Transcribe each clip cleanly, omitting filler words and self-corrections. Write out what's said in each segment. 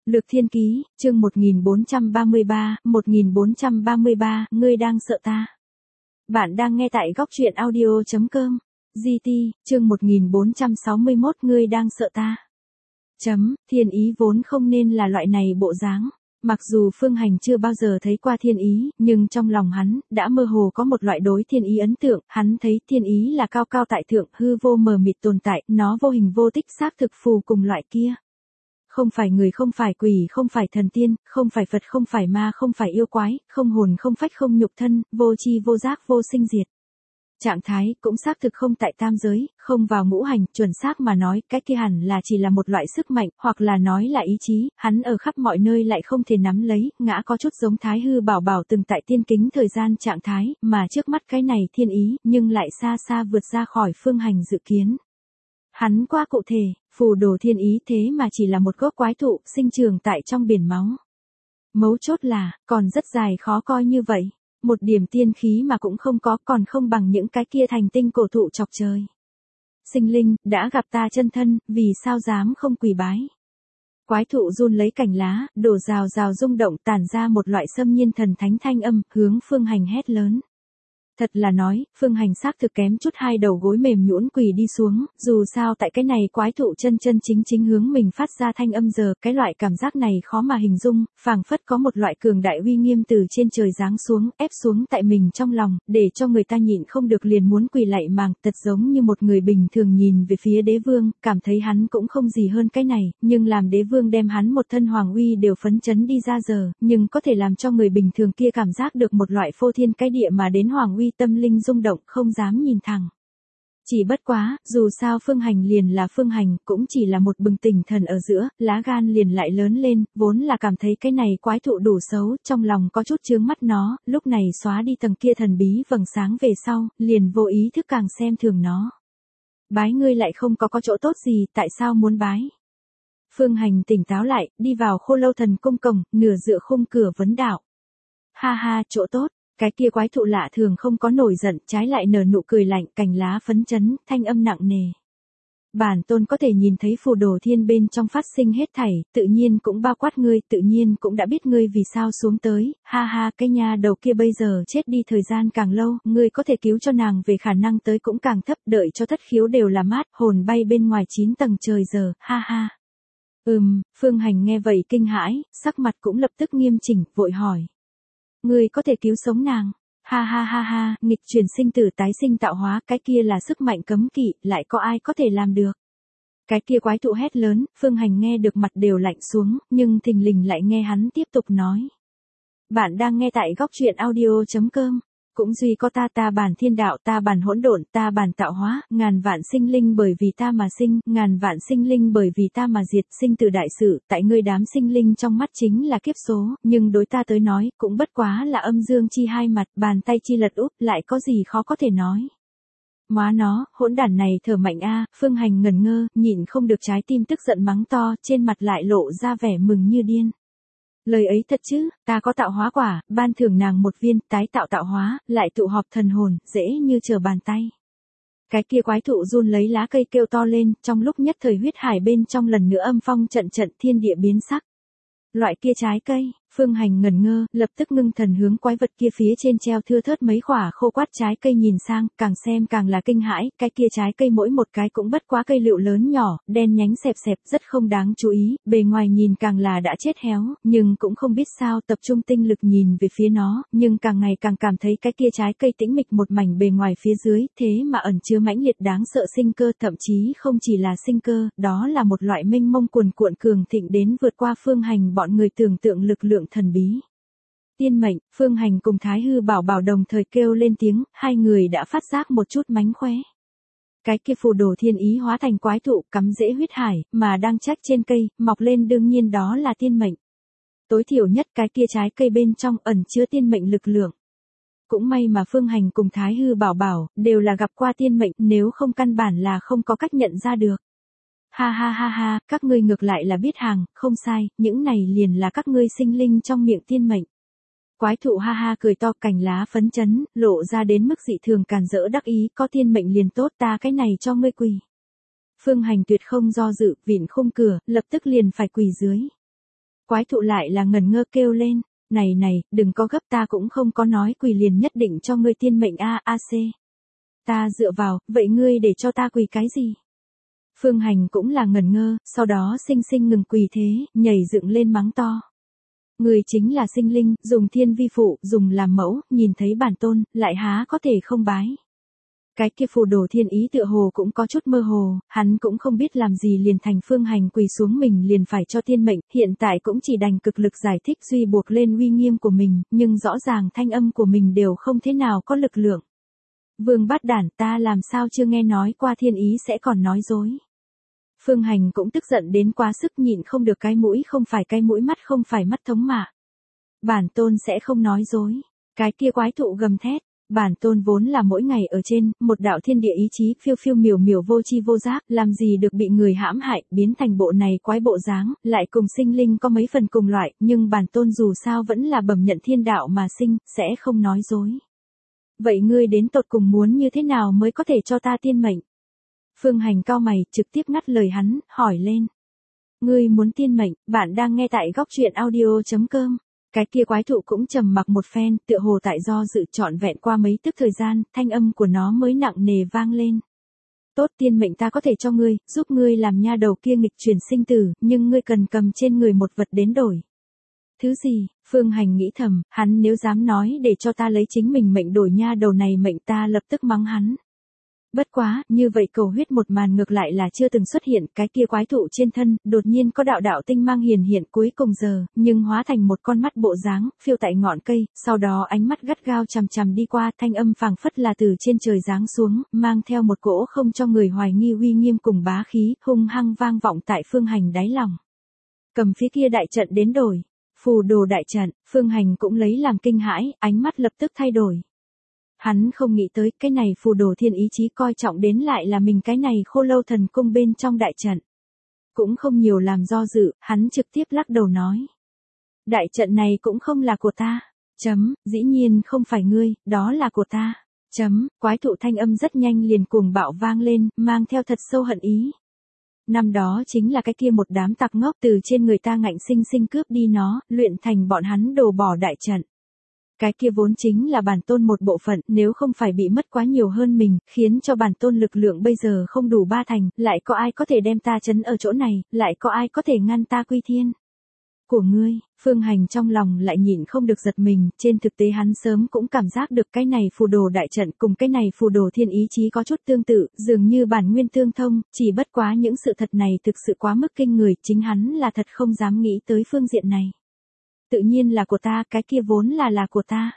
Lược Thiên Ký, chương 1433, ngươi đang sợ ta. Bạn đang nghe tại góc truyện audio.com. GT, chương 1461, ngươi đang sợ ta. Thiên Ý vốn không nên là loại này bộ dáng. Mặc dù Phương Hành chưa bao giờ thấy qua Thiên Ý, nhưng trong lòng hắn, đã mơ hồ có một loại đối Thiên Ý ấn tượng, hắn thấy Thiên Ý là cao cao tại thượng, hư vô mờ mịt tồn tại, nó vô hình vô tích xác thực phù cùng loại kia. Không phải người, không phải quỷ, không phải thần tiên, không phải Phật, không phải ma, không phải yêu quái, không hồn, không phách, không nhục thân, vô tri vô giác, vô sinh diệt. Trạng thái cũng xác thực không tại tam giới, không vào ngũ hành, chuẩn xác mà nói, cái kia hẳn là chỉ là một loại sức mạnh, hoặc là nói là ý chí, hắn ở khắp mọi nơi lại không thể nắm lấy, ngã có chút giống Thái Hư Bảo Bảo từng tại tiên kính thời gian trạng thái, mà trước mắt cái này Thiên Ý, nhưng lại xa xa vượt ra khỏi Phương Hành dự kiến. Hắn quá cụ thể, phù đồ Thiên Ý thế mà chỉ là một gốc quái thụ, sinh trưởng tại trong biển máu. Mấu chốt là, còn rất dài khó coi như vậy. Một điểm tiên khí mà cũng không có, còn không bằng những cái kia thành tinh cổ thụ chọc trời. Sinh linh, đã gặp ta chân thân, vì sao dám không quỳ bái. Quái thụ run lấy cành lá, đổ rào rào rung động tản ra một loại xâm nhiên thần thánh thanh âm, hướng Phương Hành hét lớn. Thật là nói, Phương Hành xác thực kém chút hai đầu gối mềm nhũn quỳ đi xuống, dù sao tại cái này quái thụ chân chính hướng mình phát ra thanh âm giờ, cái loại cảm giác này khó mà hình dung, phảng phất có một loại cường đại uy nghiêm từ trên trời giáng xuống, ép xuống tại mình trong lòng, để cho người ta nhịn không được liền muốn quỳ lạy màng, thật giống như một người bình thường nhìn về phía đế vương, cảm thấy hắn cũng không gì hơn cái này, nhưng làm đế vương đem hắn một thân hoàng uy đều phấn chấn đi ra giờ, nhưng có thể làm cho người bình thường kia cảm giác được một loại phô thiên cái địa mà đến hoàng uy tâm linh rung động, không dám nhìn thẳng. Chỉ bất quá, dù sao Phương Hành liền là Phương Hành, cũng chỉ là một bừng tỉnh thần ở giữa, lá gan liền lại lớn lên, vốn là cảm thấy cái này quái thụ đủ xấu, trong lòng có chút chướng mắt nó, lúc này xóa đi tầng kia thần bí vầng sáng về sau, liền vô ý thức càng xem thường nó. Bái ngươi lại không có chỗ tốt gì, tại sao muốn bái? Phương Hành tỉnh táo lại, đi vào Khô Lâu Thần cung cổng, nửa dựa khung cửa vấn đạo. Ha ha, chỗ tốt. Cái kia quái thụ lạ thường không có nổi giận, trái lại nở nụ cười lạnh, cành lá phấn chấn, thanh âm nặng nề. Bản tôn có thể nhìn thấy phù đồ thiên bên trong phát sinh hết thảy, tự nhiên cũng bao quát ngươi, tự nhiên cũng đã biết ngươi vì sao xuống tới, ha ha, cái nha đầu kia bây giờ chết đi thời gian càng lâu, ngươi có thể cứu cho nàng về khả năng tới cũng càng thấp, đợi cho thất khiếu đều là mát, hồn bay bên ngoài 9 tầng trời giờ, ha ha. Phương Hành nghe vậy kinh hãi, sắc mặt cũng lập tức nghiêm chỉnh, vội hỏi. Ngươi có thể cứu sống nàng. Ha ha ha ha, nghịch chuyển sinh tử tái sinh tạo hóa, cái kia là sức mạnh cấm kỵ, lại có ai có thể làm được. Cái kia quái thụ hét lớn, Phương Hành nghe được mặt đều lạnh xuống, nhưng thình lình lại nghe hắn tiếp tục nói. Bạn đang nghe tại góc truyện audio.com. Cũng duy có ta bản thiên đạo, ta bản hỗn độn, ta bản tạo hóa, ngàn vạn sinh linh bởi vì ta mà sinh, ngàn vạn sinh linh bởi vì ta mà diệt, sinh từ đại sự, tại ngươi đám sinh linh trong mắt chính là kiếp số, nhưng đối ta tới nói, cũng bất quá là âm dương chi hai mặt, bàn tay chi lật úp, lại có gì khó có thể nói. Móa nó, hỗn đản này thở mạnh a, Phương Hành ngẩn ngơ, nhịn không được trái tim tức giận mắng to, trên mặt lại lộ ra vẻ mừng như điên. Lời ấy thật chứ, ta có tạo hóa quả, ban thưởng nàng một viên, tái tạo tạo hóa, lại tụ họp thần hồn, dễ như trở bàn tay. Cái kia quái thụ run lấy lá cây kêu to lên, trong lúc nhất thời huyết hải bên trong lần nữa âm phong trận thiên địa biến sắc. Loại kia trái cây, Phương Hành ngẩn ngơ, lập tức ngưng thần hướng quái vật kia phía trên treo thưa thớt mấy quả khô quát trái cây nhìn sang, càng xem càng là kinh hãi, cái kia trái cây mỗi một cái cũng bất quá cây lựu lớn nhỏ, đen nhánh xẹp xẹp, rất không đáng chú ý, bề ngoài nhìn càng là đã chết héo, nhưng cũng không biết sao tập trung tinh lực nhìn về phía nó, nhưng càng ngày càng cảm thấy cái kia trái cây tĩnh mịch một mảnh bề ngoài phía dưới, thế mà ẩn chứa mãnh liệt đáng sợ sinh cơ, thậm chí không chỉ là sinh cơ, đó là một loại mênh mông cuồn cuộn cường thịnh đến vượt qua Phương Hành bọn người tưởng tượng lực lượng thần bí. Tiên mệnh, Phương Hành cùng Thái Hư Bảo Bảo đồng thời kêu lên tiếng, hai người đã phát giác một chút mánh khóe. Cái kia phù đồ Thiên Ý hóa thành quái thụ cắm rễ huyết hải, mà đang trách trên cây, mọc lên đương nhiên đó là tiên mệnh. Tối thiểu nhất cái kia trái cây bên trong ẩn chứa tiên mệnh lực lượng. Cũng may mà Phương Hành cùng Thái Hư Bảo Bảo, đều là gặp qua tiên mệnh, nếu không căn bản là không có cách nhận ra được. Ha ha ha ha, các ngươi ngược lại là biết hàng, không sai, những này liền là các ngươi sinh linh trong miệng tiên mệnh. Quái thụ ha ha cười to, cành lá phấn chấn, lộ ra đến mức dị thường càn rỡ đắc ý, có tiên mệnh liền tốt, ta cái này cho ngươi quỳ. Phương Hành tuyệt không do dự, vịn khung cửa, lập tức liền phải quỳ dưới. quái thụ lại là ngẩn ngơ kêu lên, này, đừng có gấp, ta cũng không có nói quỳ liền nhất định cho ngươi tiên mệnh AC. Ta dựa vào, vậy ngươi để cho ta quỳ cái gì? Phương Hành cũng là ngẩn ngơ, sau đó sinh ngừng quỳ thế, nhảy dựng lên mắng to. Ngươi chính là sinh linh, dùng thiên vi phụ, dùng làm mẫu, nhìn thấy bản tôn, lại há có thể không bái. Cái kia phù đồ thiên ý tựa hồ cũng có chút mơ hồ, hắn cũng không biết làm gì liền thành Phương Hành quỳ xuống mình liền phải cho tiên mệnh, hiện tại cũng chỉ đành cực lực giải thích duy buộc lên uy nghiêm của mình, nhưng rõ ràng thanh âm của mình đều không thế nào có lực lượng. Vương Bát Đản, ta làm sao chưa nghe nói qua thiên ý sẽ còn nói dối. Phương Hành cũng tức giận đến quá sức, nhịn không được, cái mũi không phải cái mũi, mắt không phải mắt thống mà. Bản tôn sẽ không nói dối. Cái kia quái thụ gầm thét. Bản tôn vốn là mỗi ngày ở trên, một đạo thiên địa ý chí phiêu phiêu miểu miểu vô chi vô giác, làm gì được bị người hãm hại, biến thành bộ này quái bộ dáng, lại cùng sinh linh có mấy phần cùng loại, nhưng bản tôn dù sao vẫn là bẩm nhận thiên đạo mà sinh, sẽ không nói dối. Vậy ngươi đến tột cùng muốn như thế nào mới có thể cho ta tiên mệnh? Phương Hành cau mày, trực tiếp ngắt lời hắn, hỏi lên. Ngươi muốn tiên mệnh, bạn đang nghe tại góc truyện audio.com. Cái kia quái thụ cũng trầm mặc một phen, tựa hồ tại do dự trọn vẹn qua mấy tức thời gian, thanh âm của nó mới nặng nề vang lên. Tốt, tiên mệnh ta có thể cho ngươi, giúp ngươi làm nha đầu kia nghịch chuyển sinh tử, nhưng ngươi cần cầm trên người một vật đến đổi. Thứ gì? Phương Hành nghĩ thầm, hắn nếu dám nói để cho ta lấy chính mình mệnh đổi nha đầu này mệnh, ta lập tức mắng hắn. Bất quá, như vậy cầu huyết một màn ngược lại là chưa từng xuất hiện, cái kia quái thụ trên thân, đột nhiên có đạo tinh mang hiển hiện cuối cùng giờ, nhưng hóa thành một con mắt bộ dáng, phiêu tại ngọn cây, sau đó ánh mắt gắt gao chằm chằm đi qua, thanh âm phảng phất là từ trên trời giáng xuống, mang theo một cỗ không cho người hoài nghi uy nghiêm cùng bá khí, hung hăng vang vọng tại Phương Hành đáy lòng. Cầm phía kia đại trận đến đổi, phù đồ đại trận, Phương Hành cũng lấy làm kinh hãi, ánh mắt lập tức thay đổi. Hắn không nghĩ tới cái này phù đồ thiên ý chí coi trọng đến lại là mình cái này Khô Lâu Thần Cung bên trong đại trận. Cũng không nhiều làm do dự, hắn trực tiếp lắc đầu nói. Đại trận này cũng không là của ta. Dĩ nhiên không phải ngươi, đó là của ta. Quái thụ thanh âm rất nhanh liền cuồng bạo vang lên, mang theo thật sâu hận ý. Năm đó chính là cái kia một đám tặc ngốc từ trên người ta ngạnh sinh cướp đi nó, luyện thành bọn hắn đồ bỏ đại trận. Cái kia vốn chính là bản tôn một bộ phận, nếu không phải bị mất quá nhiều hơn mình, khiến cho bản tôn lực lượng bây giờ không đủ 3 thành, lại có ai có thể đem ta trấn ở chỗ này, lại có ai có thể ngăn ta quy thiên. Của ngươi, Phương Hành trong lòng lại nhịn không được giật mình, trên thực tế hắn sớm cũng cảm giác được cái này phù đồ đại trận cùng cái này phù đồ thiên ý chí có chút tương tự, dường như bản nguyên tương thông, chỉ bất quá những sự thật này thực sự quá mức kinh người, chính hắn là thật không dám nghĩ tới phương diện này. Tự nhiên là của ta, cái kia vốn là của ta.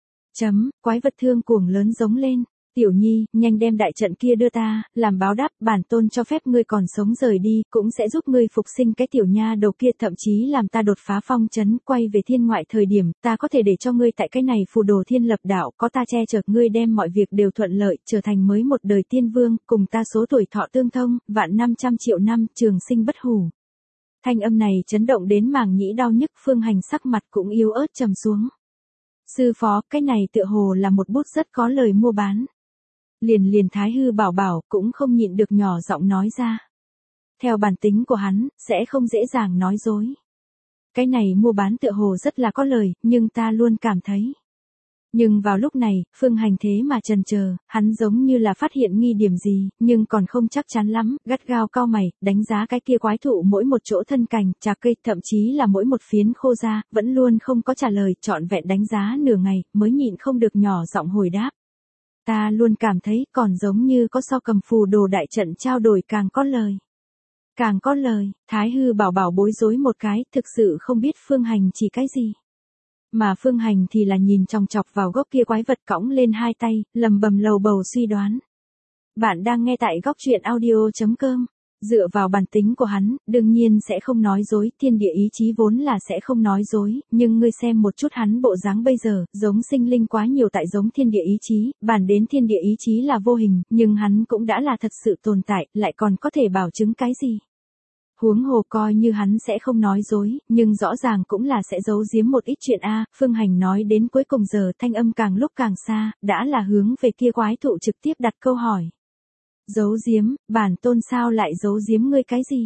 Quái vật thương cuồng lớn giống lên. Tiểu Nhi, nhanh đem đại trận kia đưa ta, làm báo đáp, bản tôn cho phép ngươi còn sống rời đi, cũng sẽ giúp ngươi phục sinh cái tiểu nha đầu kia, thậm chí làm ta đột phá phong trấn, quay về thiên ngoại thời điểm, ta có thể để cho ngươi tại cái này phù đồ thiên lập đạo, có ta che chở ngươi đem mọi việc đều thuận lợi, trở thành mới một đời tiên vương, cùng ta số tuổi thọ tương thông, vạn 500 triệu năm, trường sinh bất hủ. Thanh âm này chấn động đến màng nhĩ đau nhức, Phương Hành sắc mặt cũng yếu ớt trầm xuống. Sư phó, cái này tựa hồ là một bút rất có lời mua bán. Liền Thái Hư bảo cũng không nhịn được nhỏ giọng nói ra. Theo bản tính của hắn, sẽ không dễ dàng nói dối. Cái này mua bán tựa hồ rất là có lời, nhưng ta luôn cảm thấy. Nhưng vào lúc này, Phương Hành thế mà chần chờ, hắn giống như là phát hiện nghi điểm gì, nhưng còn không chắc chắn lắm, gắt gao cau mày, đánh giá cái kia quái thụ mỗi một chỗ thân cành, trà cây, thậm chí là mỗi một phiến khô da, vẫn luôn không có trả lời, trọn vẹn đánh giá nửa ngày, mới nhịn không được nhỏ giọng hồi đáp. Ta luôn cảm thấy còn giống như có so cầm phù đồ đại trận trao đổi càng có lời. Càng có lời, Thái Hư bảo bối rối một cái, thực sự không biết Phương Hành chỉ cái gì. Mà Phương Hành thì là nhìn chòng chọc vào gốc kia quái vật cõng lên 2 tay, lầm bầm lầu bầu suy đoán. Bạn đang nghe tại góc truyện audio.com. Dựa vào bản tính của hắn, đương nhiên sẽ không nói dối, thiên địa ý chí vốn là sẽ không nói dối, nhưng ngươi xem một chút hắn bộ dáng bây giờ, giống sinh linh quá nhiều tại giống thiên địa ý chí, bản đến thiên địa ý chí là vô hình, nhưng hắn cũng đã là thật sự tồn tại, lại còn có thể bảo chứng cái gì. Huống hồ coi như hắn sẽ không nói dối, nhưng rõ ràng cũng là sẽ giấu giếm một ít chuyện a. Phương Hành nói đến cuối cùng giờ thanh âm càng lúc càng xa, đã là hướng về kia quái thụ trực tiếp đặt câu hỏi. Giấu giếm, bản tôn sao lại giấu giếm ngươi cái gì?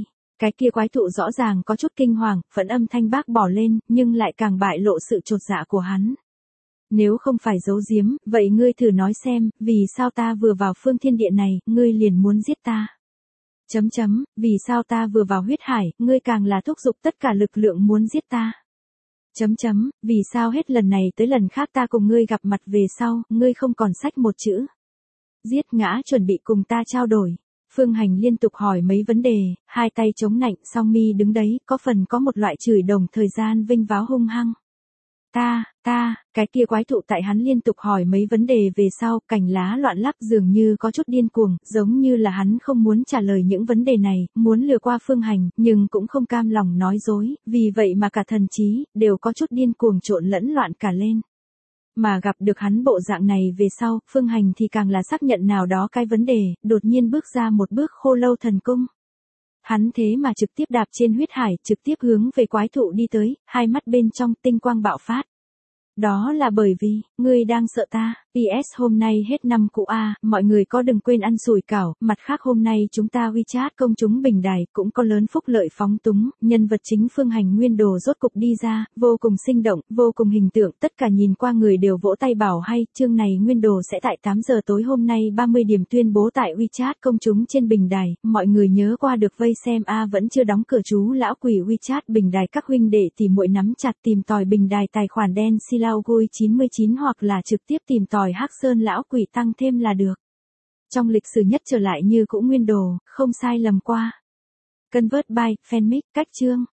Cái kia quái thụ rõ ràng có chút kinh hoàng, phẫn âm thanh bác bỏ lên, nhưng lại càng bại lộ sự chột dạ của hắn. Nếu không phải giấu giếm, vậy ngươi thử nói xem, vì sao ta vừa vào phương thiên địa này, ngươi liền muốn giết ta? Vì sao ta vừa vào huyết hải, ngươi càng là thúc giục tất cả lực lượng muốn giết ta? Vì sao hết lần này tới lần khác ta cùng ngươi gặp mặt về sau, ngươi không còn xách một chữ? Giết ngã chuẩn bị cùng ta trao đổi. Phương Hành liên tục hỏi mấy vấn đề, hai tay chống nạnh, song mi đứng đấy, có phần có một loại chửi đồng thời gian vinh váo hung hăng. Cái kia quái thụ tại hắn liên tục hỏi mấy vấn đề về sau, cành lá loạn lắc dường như có chút điên cuồng, giống như là hắn không muốn trả lời những vấn đề này, muốn lừa qua Phương Hành, nhưng cũng không cam lòng nói dối, vì vậy mà cả thần trí, đều có chút điên cuồng trộn lẫn loạn cả lên. Mà gặp được hắn bộ dạng này về sau, Phương Hành thì càng là xác nhận nào đó cái vấn đề, đột nhiên bước ra một bước Khô Lâu Thần Cung. Hắn thế mà trực tiếp đạp trên huyết hải, trực tiếp hướng về quái thụ đi tới, hai mắt bên trong tinh quang bạo phát. Đó là bởi vì, ngươi đang sợ ta. PS hôm nay hết năm cũ a, mọi người có đừng quên ăn sủi cảo, mặt khác hôm nay chúng ta WeChat công chúng bình đài cũng có lớn phúc lợi phóng túng, nhân vật chính Phương Hành nguyên đồ rốt cục đi ra, vô cùng sinh động, vô cùng hình tượng, tất cả nhìn qua người đều vỗ tay bảo hay, chương này nguyên đồ sẽ tại 8 giờ tối hôm nay 30 điểm tuyên bố tại WeChat công chúng trên bình đài, mọi người nhớ qua được vây xem a, vẫn chưa đóng cửa chú lão quỷ WeChat bình đài các huynh đệ thì muội nắm chặt tìm tòi bình đài tài khoản đen Silaugui 99 hoặc là trực tiếp tìm tòi Hắc Sơn lão quỷ tăng thêm là được. Trong lịch sử nhất trở lại như cũ nguyên đồ, không sai lầm qua. Convert by, fanmic, cách chương.